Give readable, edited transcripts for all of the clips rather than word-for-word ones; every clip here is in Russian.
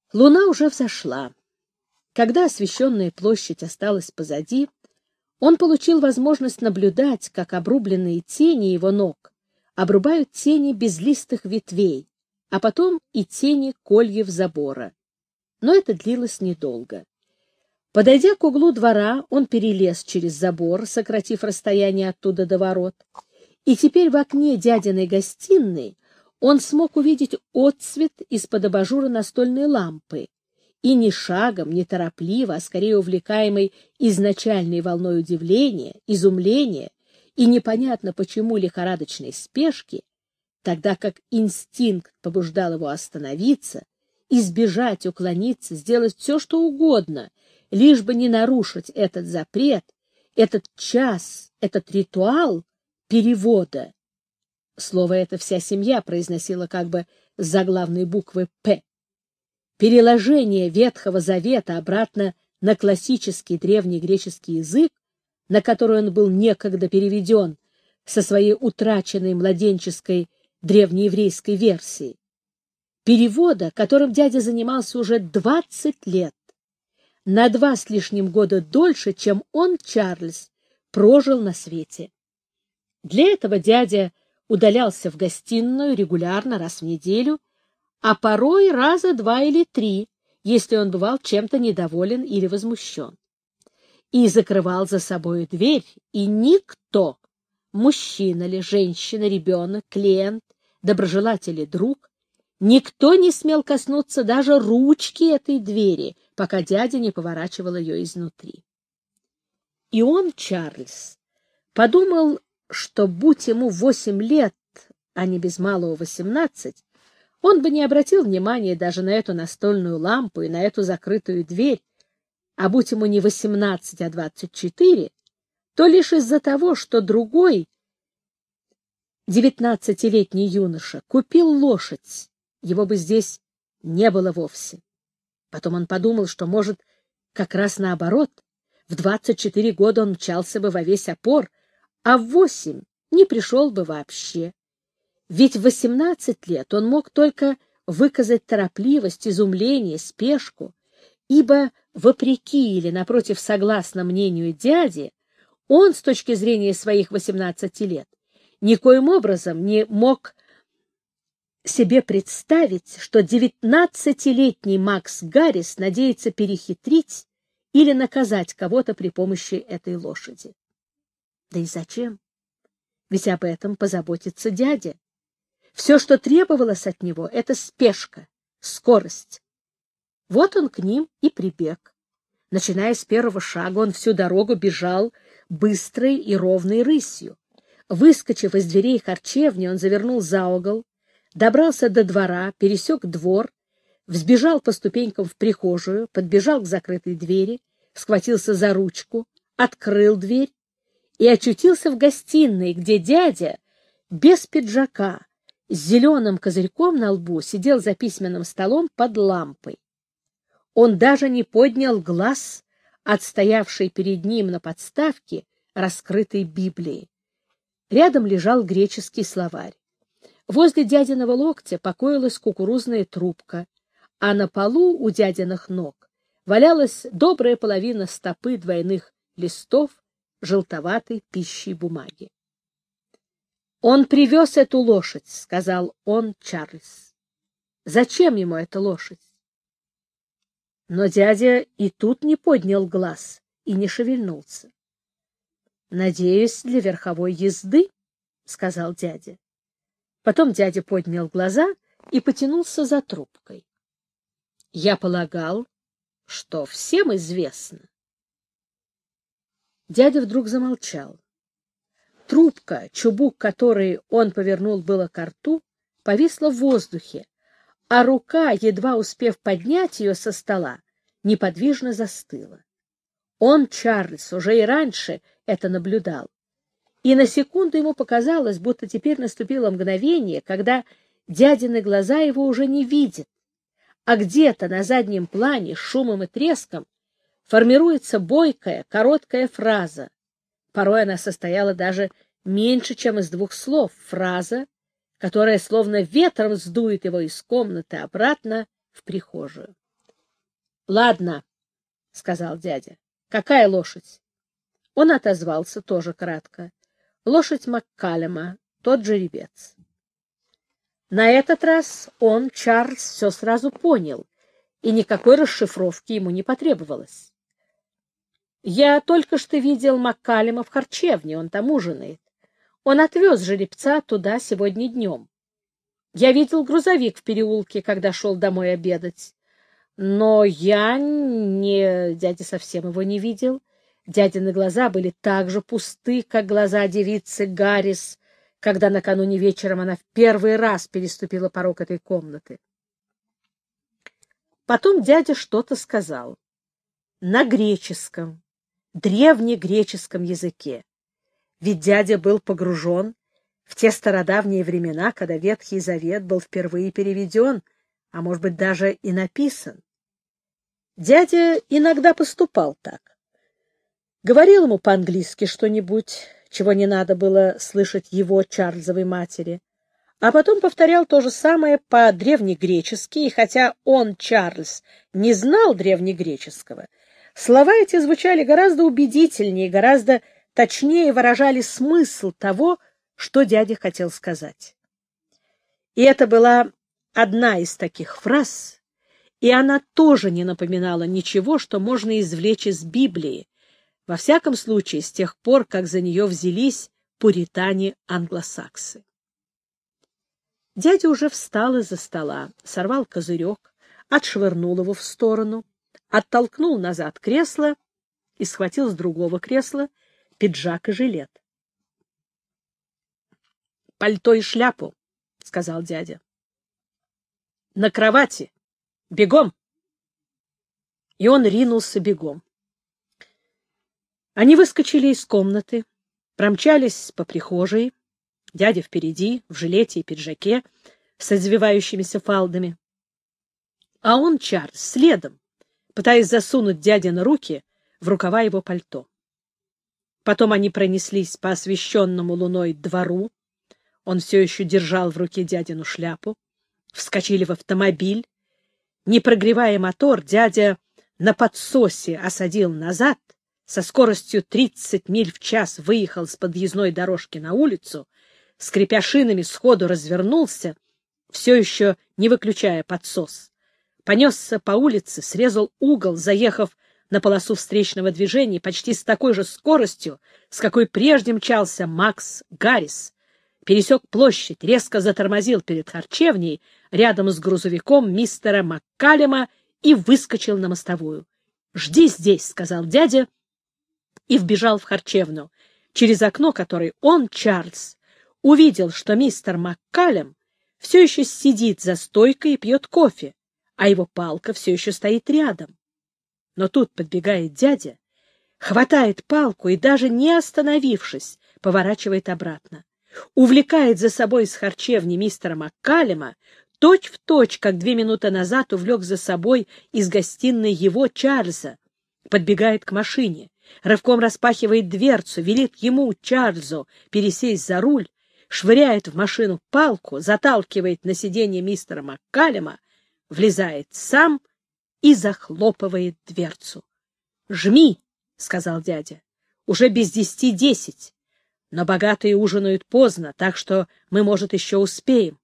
Луна уже взошла. Когда освещенная площадь осталась позади, он получил возможность наблюдать, как обрубленные тени его ног обрубают тени безлистых ветвей, а потом и тени кольев забора. Но это длилось недолго. Подойдя к углу двора, он перелез через забор, сократив расстояние оттуда до ворот, и теперь в окне дядиной гостиной он смог увидеть отсвет из-под абажура настольной лампы, и ни шагом, ни торопливо, а скорее увлекаемый изначальной волной удивления, изумления и непонятно почему лихорадочной спешки, тогда как инстинкт побуждал его остановиться, избежать, уклониться, сделать все, что угодно, лишь бы не нарушить этот запрет, этот час, этот ритуал перевода. Слово это вся семья произносила как бы с заглавной буквы «П». Переложение Ветхого Завета обратно на классический древнегреческий язык, на который он был некогда переведен со своей утраченной младенческой древнееврейской версией. Перевода, которым дядя занимался уже 20 лет, на 2 с лишним года дольше, чем он, Чарльз, прожил на свете. Для этого дядя удалялся в гостиную регулярно раз в неделю, а порой раза 2 или 3, если он бывал чем-то недоволен или возмущен. И закрывал за собой дверь, и никто, мужчина ли, женщина, ребенок, клиент, доброжелатель или друг, никто не смел коснуться даже ручки этой двери, пока дядя не поворачивал ее изнутри. И он, Чарльз, подумал, что будь ему 8 лет, а не без малого 18, он бы не обратил внимания даже на эту настольную лампу и на эту закрытую дверь, а будь ему не 18, а 24, то лишь из-за того, что другой 19-летний юноша купил лошадь, его бы здесь не было вовсе. Потом он подумал, что, может, как раз наоборот, в 24 года он мчался бы во весь опор, а в 8 не пришел бы вообще. Ведь в 18 лет он мог только выказать торопливость, изумление, спешку, ибо, вопреки или, напротив, согласно мнению дяди, он, с точки зрения своих 18 лет, никоим образом не мог себе представить, что 19-летний Макс Гаррис надеется перехитрить или наказать кого-то при помощи этой лошади. Да и зачем? Ведь об этом позаботится дядя. Все, что требовалось от него, — это спешка, скорость. Вот он к ним и прибег. Начиная с первого шага, он всю дорогу бежал быстрой и ровной рысью. Выскочив из дверей харчевни, он завернул за угол, добрался до двора, пересек двор, взбежал по ступенькам в прихожую, подбежал к закрытой двери, схватился за ручку, открыл дверь и очутился в гостиной, где дядя, без пиджака, с зеленым козырьком на лбу, сидел за письменным столом под лампой. Он даже не поднял глаз от стоявшей перед ним на подставке раскрытой Библии. Рядом лежал греческий словарь. Возле дядиного локтя покоилась кукурузная трубка, а на полу у дядиных ног валялась добрая половина стопы двойных листов желтоватой пищей бумаги. «Он привез эту лошадь», — сказал он Чарльз. «Зачем ему эта лошадь?» Но дядя и тут не поднял глаз и не шевельнулся. «Надеюсь, для верховой езды», — сказал дядя. Потом дядя поднял глаза и потянулся за трубкой. «Я полагал, что всем известно». Дядя вдруг замолчал. Трубка, чубук которой он повернул было ко рту, повисла в воздухе, а рука, едва успев поднять ее со стола, неподвижно застыла. Он, Чарльз, уже и раньше это наблюдал, и на секунду ему показалось, будто теперь наступило мгновение, когда дядины глаза его уже не видят, а где-то на заднем плане с шумом и треском формируется бойкая, короткая фраза. Порой она состояла даже меньше, чем из 2 слов, фраза, которая словно ветром сдует его из комнаты обратно в прихожую. — Ладно, — сказал дядя. — Какая лошадь? Он отозвался тоже кратко. — Лошадь Маккалема, тот жеребец. На этот раз он, Чарльз, все сразу понял, и никакой расшифровки ему не потребовалось. — Я только что видел Маккалема в харчевне, он там ужинает. Он отвез жеребца туда сегодня днем. Я видел грузовик в переулке, когда шел домой обедать. Но дядя совсем его не видел. Дядины глаза были так же пусты, как глаза девицы Гаррис, когда накануне вечером она в первый раз переступила порог этой комнаты. Потом дядя что-то сказал. На греческом, древнегреческом языке. Ведь дядя был погружен в те стародавние времена, когда Ветхий Завет был впервые переведен, а может быть даже и написан. Дядя иногда поступал так. Говорил ему по-английски что-нибудь, чего не надо было слышать его, Чарльзовой матери, а потом повторял то же самое по-древнегречески, и хотя он, Чарльз, не знал древнегреческого, слова эти звучали гораздо убедительнее, гораздо точнее выражали смысл того, что дядя хотел сказать. И это была одна из таких фраз, и она тоже не напоминала ничего, что можно извлечь из Библии, во всяком случае с тех пор, как за нее взялись пуритане-англосаксы. Дядя уже встал из-за стола, сорвал козырек, отшвырнул его в сторону, оттолкнул назад кресло и схватил с другого кресла пиджак и жилет. — Пальто и шляпу, — сказал дядя. — На кровати! Бегом! И он ринулся бегом. Они выскочили из комнаты, промчались по прихожей, дядя впереди, в жилете и пиджаке, с извивающимися фалдами. А он, Чарльз, следом, пытаясь засунуть дядины руки в рукава его пальто. Потом они пронеслись по освещенному луной двору, он все еще держал в руке дядину шляпу, вскочили в автомобиль. Не прогревая мотор, дядя на подсосе осадил назад, со скоростью 30 миль в час выехал с подъездной дорожки на улицу, скрипя шинами, сходу развернулся, все еще не выключая подсос, понесся по улице, срезал угол, заехав на полосу встречного движения почти с такой же скоростью, с какой прежде мчался Макс Гаррис, пересек площадь, резко затормозил перед харчевней рядом с грузовиком мистера Маккалема и выскочил на мостовую. «Жди здесь», — сказал дядя, и вбежал в харчевню, через окно которой он, Чарльз, увидел, что мистер Маккалем все еще сидит за стойкой и пьет кофе, а его палка все еще стоит рядом. Но тут подбегает дядя, хватает палку и, даже не остановившись, поворачивает обратно. Увлекает за собой из харчевни мистера Маккалема, точь-в-точь, как 2 минуты назад увлек за собой из гостиной его, Чарльза. Подбегает к машине, рывком распахивает дверцу, велит ему, Чарльзу, пересесть за руль, швыряет в машину палку, заталкивает на сиденье мистера Маккалема, влезает сам и захлопывает дверцу. — Жми, — сказал дядя, — уже без 10:10. Но богатые ужинают поздно, так что мы, может, еще успеем.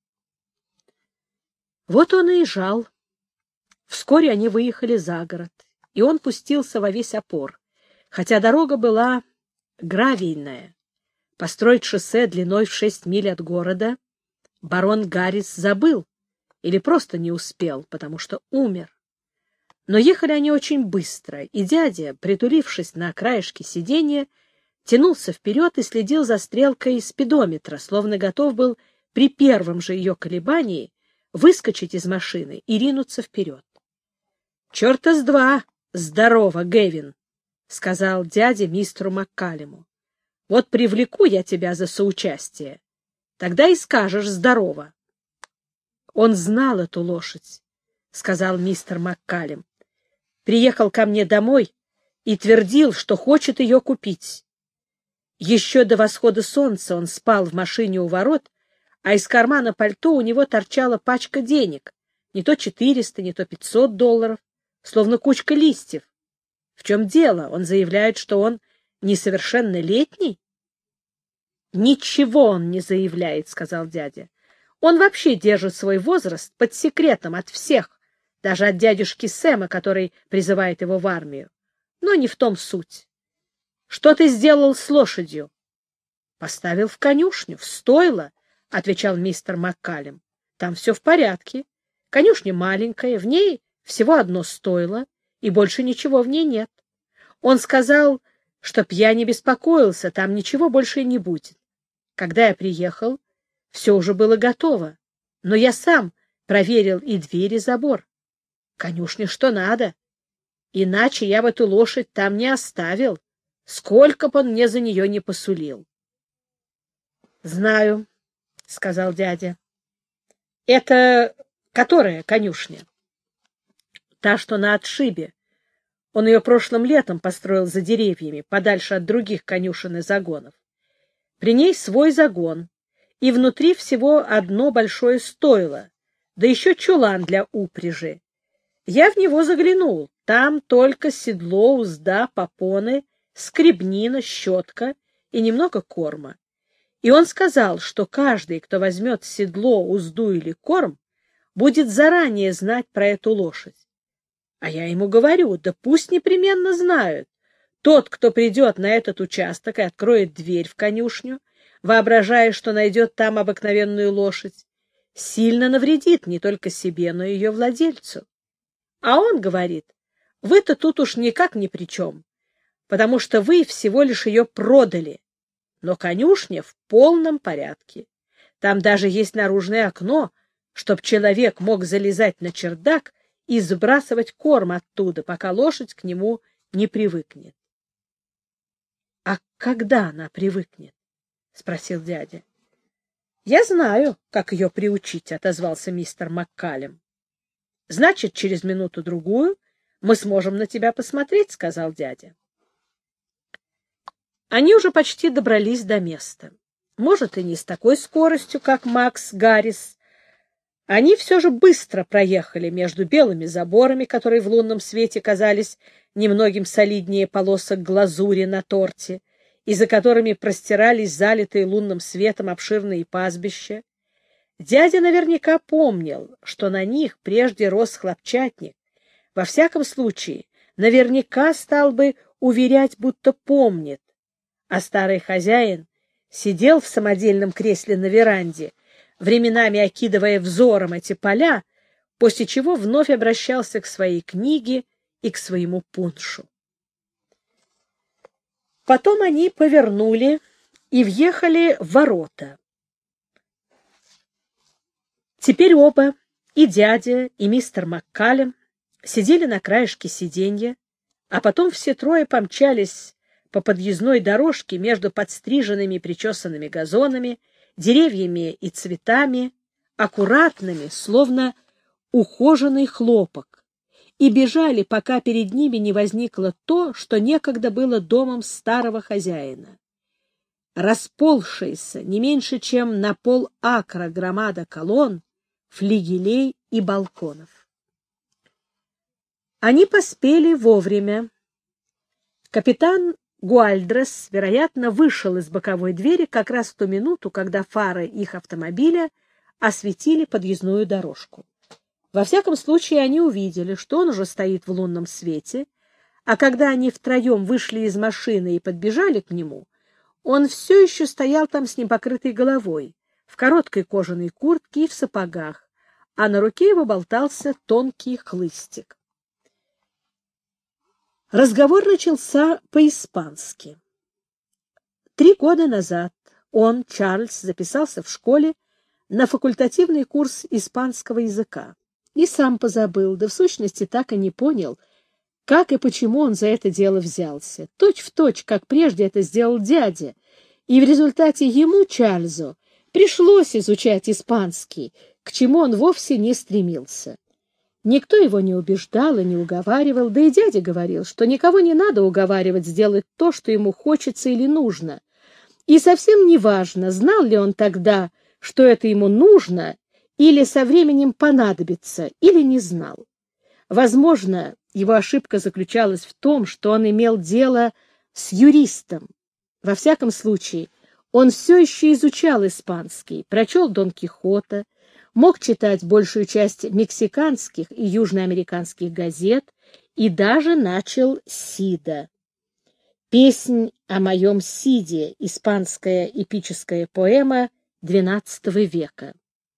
Вот он и жал. Вскоре они выехали за город, и он пустился во весь опор, хотя дорога была гравийная. Построить шоссе длиной в 6 миль от города барон Гаррис забыл или просто не успел, потому что умер. Но ехали они очень быстро, и дядя, притулившись на краешке сиденья, тянулся вперед и следил за стрелкой спидометра, словно готов был при первом же ее колебании выскочить из машины и ринуться вперед. — Черта с два! Здорово, Гэвин! — сказал дядя мистеру Маккалему. — Вот привлеку я тебя за соучастие. Тогда и скажешь здорово. — Он знал эту лошадь, — сказал мистер Маккалем. — Приехал ко мне домой и твердил, что хочет ее купить. Еще до восхода солнца он спал в машине у ворот, а из кармана пальто у него торчала пачка денег, не то $400, не то $500. словно кучка листьев. В чем дело? Он заявляет, что он несовершеннолетний? Ничего он не заявляет, сказал дядя. Он вообще держит свой возраст под секретом от всех, даже от дядюшки Сэма, который призывает его в армию. Но не в том суть. Что ты сделал с лошадью? Поставил в конюшню, в стойло, отвечал мистер Маккалем. Там все в порядке. Конюшня маленькая, в ней всего одно стойло, и больше ничего в ней нет. Он сказал, чтоб я не беспокоился, там ничего больше не будет. Когда я приехал, все уже было готово, но я сам проверил и дверь, и забор. Конюшня что надо. Иначе я бы эту лошадь там не оставил, сколько бы он мне за нее не посулил. — Знаю, — сказал дядя. — Это которая конюшня? — Та, что на отшибе. Он ее прошлым летом построил за деревьями, подальше от других конюшен и загонов. При ней свой загон, и внутри всего одно большое стойло, да еще чулан для упряжи. Я в него заглянул. Там только седло, узда, попоны, скребнина, щетка и немного корма. И он сказал, что каждый, кто возьмет седло, узду или корм, будет заранее знать про эту лошадь. А я ему говорю, да пусть непременно знают. Тот, кто придет на этот участок и откроет дверь в конюшню, воображая, что найдет там обыкновенную лошадь, сильно навредит не только себе, но и ее владельцу. А он говорит, вы-то тут уж никак ни при чем, потому что вы всего лишь ее продали, но конюшня в полном порядке. Там даже есть наружное окно, чтоб человек мог залезать на чердак и сбрасывать корм оттуда, пока лошадь к нему не привыкнет. — А когда она привыкнет? — спросил дядя. — Я знаю, как ее приучить, — отозвался мистер Маккалем. — Значит, через минуту-другую мы сможем на тебя посмотреть, — сказал дядя. Они уже почти добрались до места. Может, и не с такой скоростью, как Макс Гаррис. Они все же быстро проехали между белыми заборами, которые в лунном свете казались немногим солиднее полосок глазури на торте, и за которыми простирались залитые лунным светом обширные пастбища. Дядя наверняка помнил, что на них прежде рос хлопчатник. Во всяком случае, наверняка стал бы уверять, будто помнит. А старый хозяин сидел в самодельном кресле на веранде, временами окидывая взором эти поля, после чего вновь обращался к своей книге и к своему пуншу. Потом они повернули и въехали в ворота. Теперь оба, и дядя, и мистер Маккалем, сидели на краешке сиденья, а потом все трое помчались по подъездной дорожке между подстриженными и причесанными газонами, деревьями и цветами, аккуратными, словно ухоженный хлопок, и бежали, пока перед ними не возникло то, что некогда было домом старого хозяина. Расползшаяся не меньше, чем на пол-акра громада колонн, флигелей и балконов. Они поспели вовремя. Капитан Гуальдрес, вероятно, вышел из боковой двери как раз в ту минуту, когда фары их автомобиля осветили подъездную дорожку. Во всяком случае, они увидели, что он уже стоит в лунном свете, а когда они втроем вышли из машины и подбежали к нему, он все еще стоял там с непокрытой головой, в короткой кожаной куртке и в сапогах, а на руке его болтался тонкий хлыстик. Разговор начался по-испански. 3 года назад он, Чарльз, записался в школе на факультативный курс испанского языка и сам позабыл, да в сущности так и не понял, как и почему он за это дело взялся. Точь-в-точь, как прежде это сделал дядя, и в результате ему, Чарльзу, пришлось изучать испанский, к чему он вовсе не стремился. Никто его не убеждал и не уговаривал, да и дядя говорил, что никого не надо уговаривать сделать то, что ему хочется или нужно. И совсем не важно, знал ли он тогда, что это ему нужно, или со временем понадобится, или не знал. Возможно, его ошибка заключалась в том, что он имел дело с юристом. Во всяком случае, он все еще изучал испанский, прочел Дон Кихота, мог читать большую часть мексиканских и южноамериканских газет и даже начал Сида. «Песнь о моем Сиде» — испанская эпическая поэма XII века.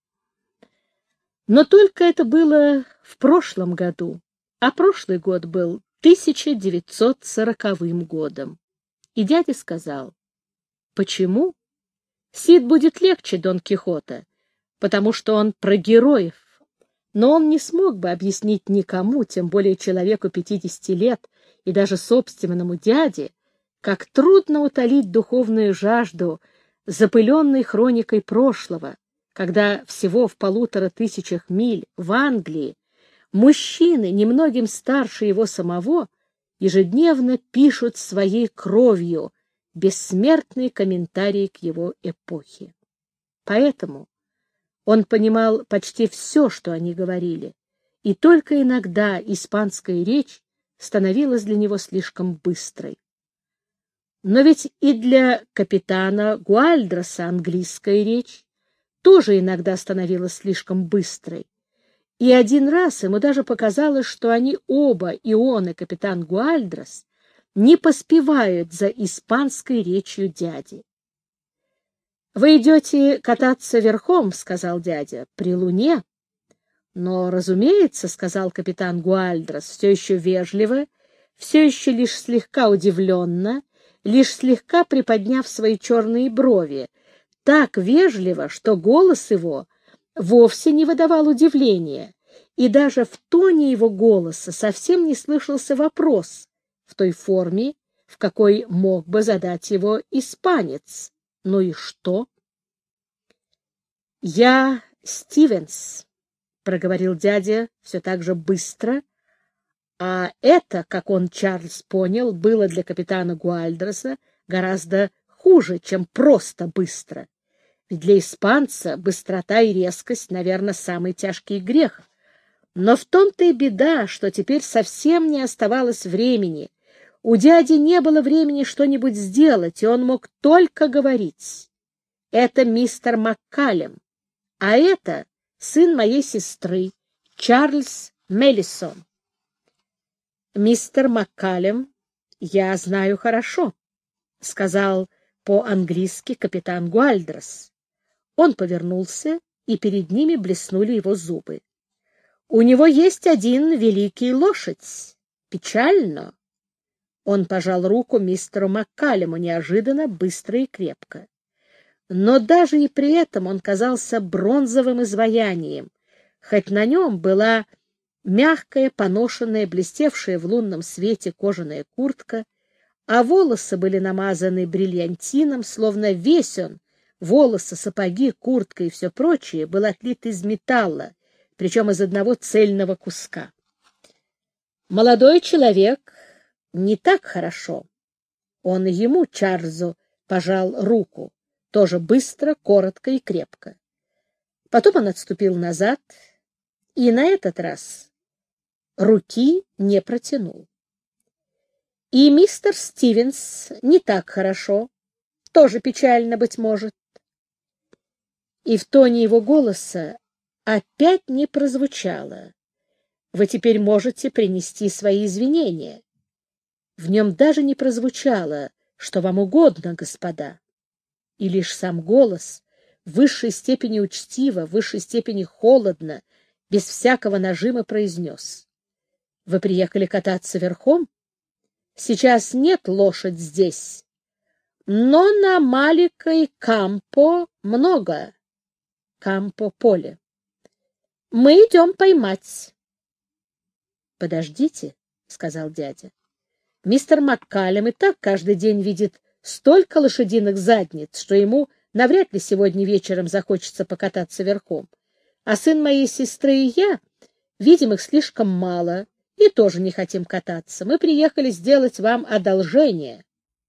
Но только это было в прошлом году, а прошлый год был 1940 годом. И дядя сказал: «Почему? Сид будет легче Дон Кихота, потому что он про героев». Но он не смог бы объяснить никому, тем более человеку 50 лет и даже собственному дяде, как трудно утолить духовную жажду запыленной хроникой прошлого, когда всего в 1500 миль в Англии мужчины, немногим старше его самого, ежедневно пишут своей кровью бессмертные комментарии к его эпохе. Поэтому он понимал почти все, что они говорили, и только иногда испанская речь становилась для него слишком быстрой. Но ведь и для капитана Гуальдроса английская речь тоже иногда становилась слишком быстрой. И один раз ему даже показалось, что они оба, и он, и капитан Гуальдрос, не поспевают за испанской речью дяди. «Вы идете кататься верхом, — сказал дядя, — при луне». «Но, разумеется, — сказал капитан Гуальдрос, все еще вежливо, все еще лишь слегка удивленно, лишь слегка приподняв свои черные брови, так вежливо, что голос его вовсе не выдавал удивления, и даже в тоне его голоса совсем не слышался вопрос в той форме, в какой мог бы задать его испанец. «Ну и что?» «Я Стивенс», — проговорил дядя все так же быстро, а это, как он, Чарльз, понял, было для капитана Гуальдроса гораздо хуже, чем просто быстро. Ведь для испанца быстрота и резкость, наверное, самый тяжкий грех. Но в том-то и беда, что теперь совсем не оставалось времени. У дяди не было времени что-нибудь сделать, и он мог только говорить. «Это мистер Маккалем, а это сын моей сестры, Чарльз Меллисон». «Мистер Маккалем я знаю хорошо», — сказал по-английски капитан Гуальдрос. Он повернулся, и перед ними блеснули его зубы. «У него есть один великий лошадь. Печально». Он пожал руку мистеру Маккалему неожиданно, быстро и крепко. Но даже и при этом он казался бронзовым изваянием, хоть на нем была мягкая, поношенная, блестевшая в лунном свете кожаная куртка, а волосы были намазаны бриллиантином, словно весь он, волосы, сапоги, куртка и все прочее, был отлит из металла, причем из одного цельного куска. Молодой человек не так хорошо. Он ему, Чарльзу, пожал руку, тоже быстро, коротко и крепко. Потом он отступил назад и на этот раз руки не протянул. И мистер Стивенс не так хорошо, тоже печально, быть может. И в тоне его голоса опять не прозвучало: «Вы теперь можете принести свои извинения». В нем даже не прозвучало: «Что вам угодно, господа». И лишь сам голос в высшей степени учтиво, в высшей степени холодно, без всякого нажима произнес: «Вы приехали кататься верхом? Сейчас нет лошадь здесь, но на маленькой Кампо много. Кампо — поле. Мы идем поймать». «Подождите», — сказал дядя. «Мистер Маккалем и так каждый день видит столько лошадиных задниц, что ему навряд ли сегодня вечером захочется покататься верхом. А сын моей сестры и я видим их слишком мало и тоже не хотим кататься. Мы приехали сделать вам одолжение».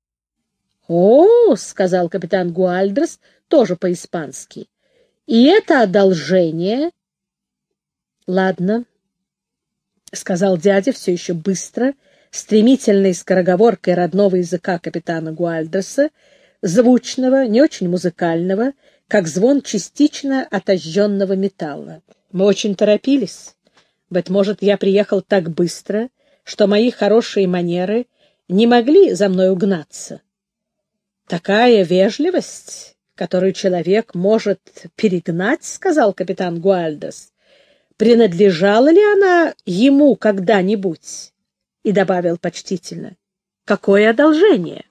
«О, — сказал капитан Гуальдрос, тоже по-испански, — и это одолжение...» «Ладно, — сказал дядя все еще быстро, стремительной скороговоркой родного языка капитана Гуальдреса, звучного, не очень музыкального, как звон частично отожженного металла. Мы очень торопились. Быть может, я приехал так быстро, что мои хорошие манеры не могли за мной угнаться. Такая вежливость, которую человек может перегнать, — сказал капитан Гуальдрес, — принадлежала ли она ему когда-нибудь? И добавил почтительно: какое одолжение?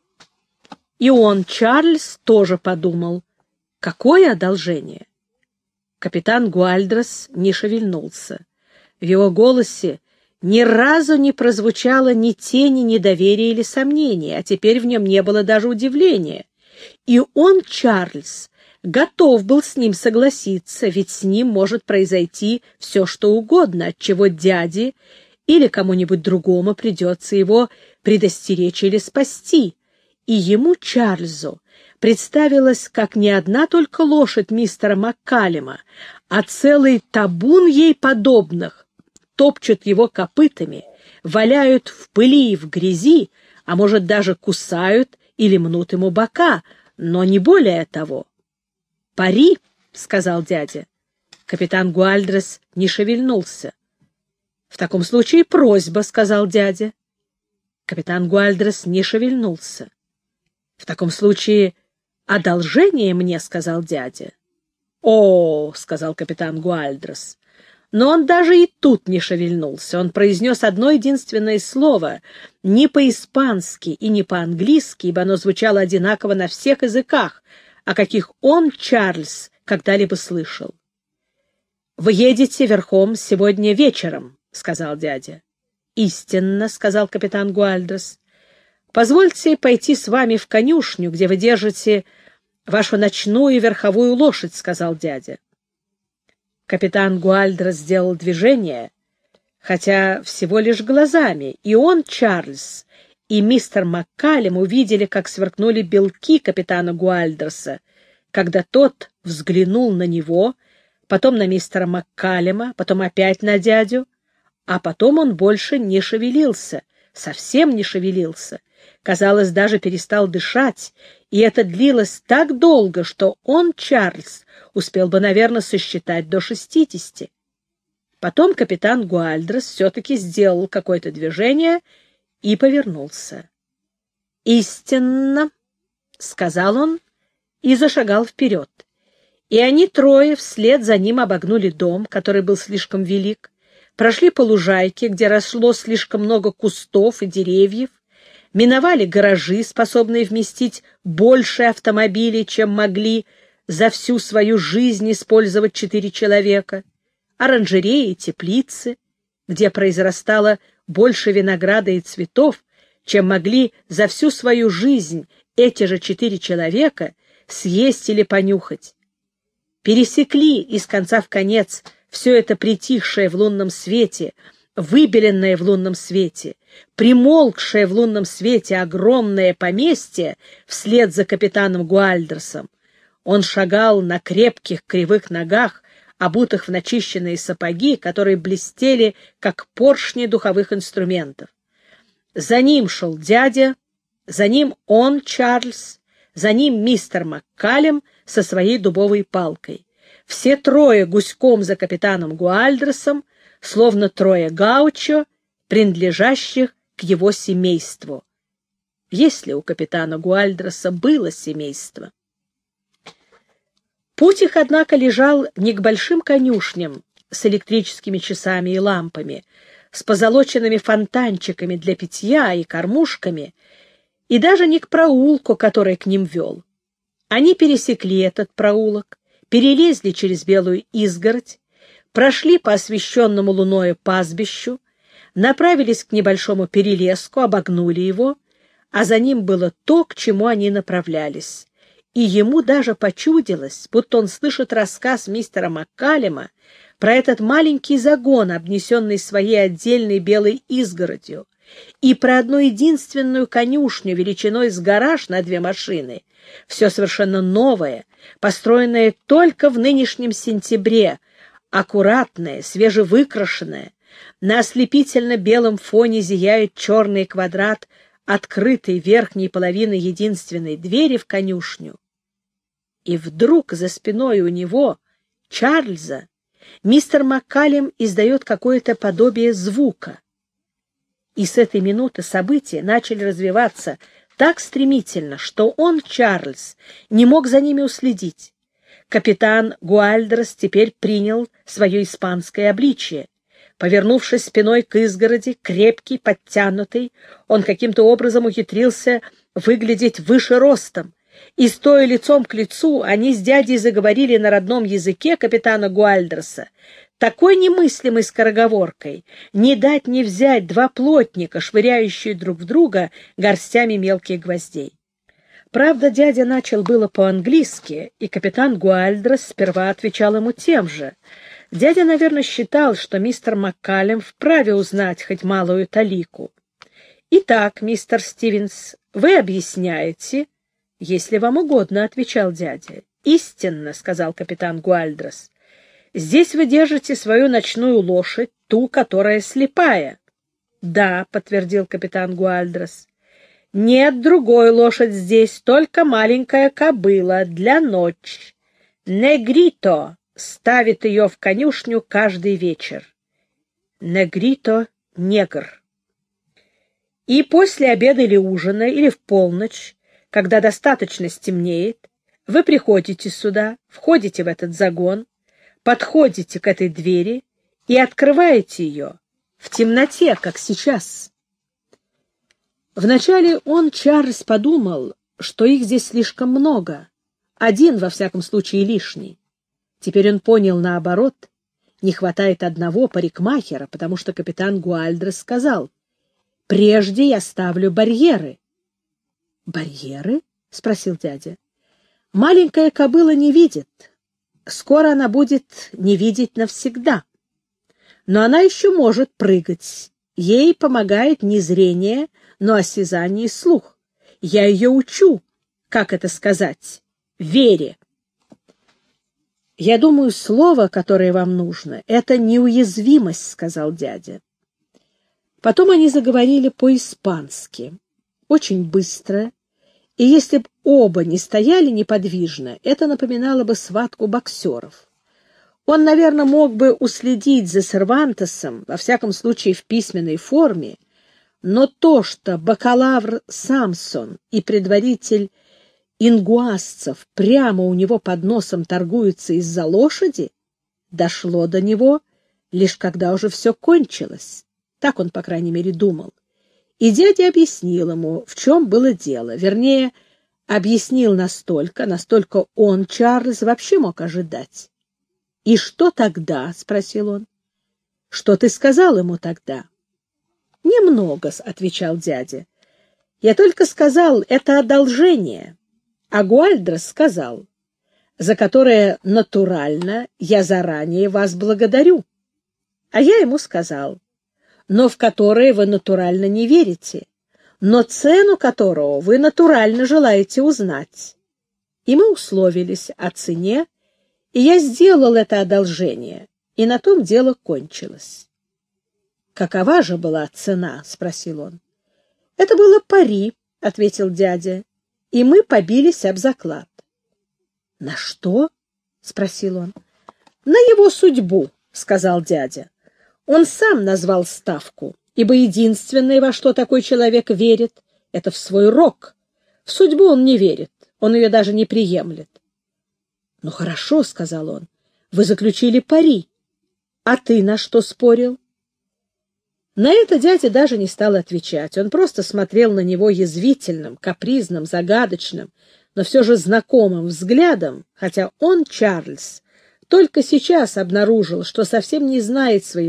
И он, Чарльз, тоже подумал: какое одолжение? Капитан Гуальдрес не шевельнулся. В его голосе ни разу не прозвучало ни тени недоверия или сомнения, а теперь в нем не было даже удивления. И он, Чарльз, готов был с ним согласиться, ведь с ним может произойти все, что угодно, отчего дяде или кому-нибудь другому придется его предостеречь или спасти. И ему, Чарльзу, представилось, как не одна только лошадь мистера Маккалема, а целый табун ей подобных топчут его копытами, валяют в пыли и в грязи, а может даже кусают или мнут ему бока, но не более того. «Пари», — сказал дядя. Капитан Гуальдрес не шевельнулся. «В таком случае просьба», — сказал дядя. Капитан Гуальдрес не шевельнулся. «В таком случае одолжение мне», — сказал дядя. «О», — сказал капитан Гуальдрес. Но он даже и тут не шевельнулся. Он произнес одно единственное слово, не по-испански и не по-английски, ибо оно звучало одинаково на всех языках, о каких он, Чарльз, когда-либо слышал. «Вы едете верхом сегодня вечером», — сказал дядя. «Истинно», — сказал капитан Гуальдрес. «Позвольте пойти с вами в конюшню, где вы держите вашу ночную верховую лошадь», — сказал дядя. Капитан Гуальдрес сделал движение, хотя всего лишь глазами, и он, Чарльз, и мистер Маккалем увидели, как сверкнули белки капитана Гуальдреса, когда тот взглянул на него, потом на мистера Маккалема, потом опять на дядю, а потом он больше не шевелился, совсем не шевелился, казалось, даже перестал дышать, и это длилось так долго, что он, Чарльз, успел бы, наверное, сосчитать до 60. Потом капитан Гуальдрес все-таки сделал какое-то движение и повернулся. «Истинно», — сказал он и зашагал вперед. И они трое вслед за ним обогнули дом, который был слишком велик, прошли по лужайке, где росло слишком много кустов и деревьев, миновали гаражи, способные вместить больше автомобилей, чем могли за всю свою жизнь использовать 4 человека, оранжереи и теплицы, где произрастало больше винограда и цветов, чем могли за всю свою жизнь эти же 4 человека съесть или понюхать. Пересекли из конца в конец все это притихшее в лунном свете, выбеленное в лунном свете, примолкшее в лунном свете огромное поместье вслед за капитаном Гуальдресом. Он шагал на крепких кривых ногах, обутых в начищенные сапоги, которые блестели, как поршни духовых инструментов. За ним шел дядя, за ним он, Чарльз, за ним мистер Маккалем со своей дубовой палкой. Все трое гуськом за капитаном Гуальдресом, словно трое гаучо, принадлежащих к его семейству. Если у капитана Гуальдреса было семейство. Путь их, однако, лежал не к большим конюшням с электрическими часами и лампами, с позолоченными фонтанчиками для питья и кормушками, и даже не к проулку, который к ним вел. Они пересекли этот проулок, перелезли через белую изгородь, прошли по освещенному луною пастбищу, направились к небольшому перелеску, обогнули его, а за ним было то, к чему они направлялись. И ему даже почудилось, будто он слышит рассказ мистера Маккалема про этот маленький загон, обнесенный своей отдельной белой изгородью, и про одну единственную конюшню величиной с гараж на 2 машины, все совершенно новое, построенное только в нынешнем сентябре, аккуратное, свежевыкрашенное, На ослепительно-белом фоне зияет черный квадрат открытой верхней половины единственной двери в конюшню. И вдруг за спиной у него, Чарльза, мистер Маккалем издает какое-то подобие звука. И с этой минуты события начали развиваться так стремительно, что он, Чарльз, не мог за ними уследить. Капитан Гуальдрес теперь принял свое испанское обличие. Повернувшись спиной к изгороди, крепкий, подтянутый, он каким-то образом ухитрился выглядеть выше ростом, и, стоя лицом к лицу, они с дядей заговорили на родном языке капитана Гуальдреса, такой немыслимой скороговоркой, не дать не взять два плотника, швыряющие друг в друга горстями мелких гвоздей. Правда, дядя начал было по-английски, и капитан Гуальдрес сперва отвечал ему тем же. Дядя, наверное, считал, что мистер Маккалем вправе узнать хоть малую талику. «Итак, мистер Стивенс, вы объясняете?» «Если вам угодно», — отвечал дядя. «Истинно», — сказал капитан Гуальдрес. «Здесь вы держите свою ночную лошадь, ту, которая слепая». «Да», — подтвердил капитан Гуальдрес. «Нет другой лошадь здесь, только маленькая кобыла для ночи. Негрито ставит ее в конюшню каждый вечер». Негрито — негр. И после обеда или ужина, или в полночь, когда достаточно стемнеет, вы приходите сюда, входите в этот загон, подходите к этой двери и открываете ее в темноте, как сейчас. Вначале он, Чарльз, подумал, что их здесь слишком много, один, во всяком случае, лишний. Теперь он понял, наоборот, не хватает одного парикмахера, потому что капитан Гуальдрес сказал: «Прежде я ставлю барьеры». «Барьеры?» — спросил дядя. «Маленькая кобыла не видит. Скоро она будет не видеть навсегда. Но она еще может прыгать. Ей помогает не зрение, но осязание и слух. Я ее учу, как это сказать, вере». «Я думаю, слово, которое вам нужно, — это неуязвимость», — сказал дядя. Потом они заговорили по-испански, очень быстро, и если б оба не стояли неподвижно, это напоминало бы схватку боксеров. Он, наверное, мог бы уследить за Сервантесом, во всяком случае в письменной форме, но то, что бакалавр Самсон и предводитель ингуасцев прямо у него под носом торгуются из-за лошади, дошло до него лишь когда уже все кончилось. Так он, по крайней мере, думал. И дядя объяснил ему, в чем было дело. Вернее, объяснил настолько, насколько он, Чарльз, вообще мог ожидать. «И что тогда?» — спросил он. «Что ты сказал ему тогда?» «Немного», — отвечал дядя. «Я только сказал, это одолжение». А Гуальдрес сказал: «За которое натурально я заранее вас благодарю». А я ему сказал: «Но в которое вы натурально не верите, но цену которого вы натурально желаете узнать». И мы условились о цене, и я сделал это одолжение, и на том дело кончилось. «Какова же была цена?» — спросил он. «Это было пари», — ответил дядя, — «и мы побились об заклад». «На что?» — спросил он. «На его судьбу», — сказал дядя. Он сам назвал ставку, ибо единственное, во что такой человек верит, — это в свой рок. В судьбу он не верит, он ее даже не приемлет. «Ну хорошо», — сказал он, — «вы заключили пари. А ты на что спорил?» На это дядя даже не стал отвечать. Он просто смотрел на него язвительным, капризным, загадочным, но все же знакомым взглядом, хотя он, Чарльз, только сейчас обнаружил, что совсем не знает своего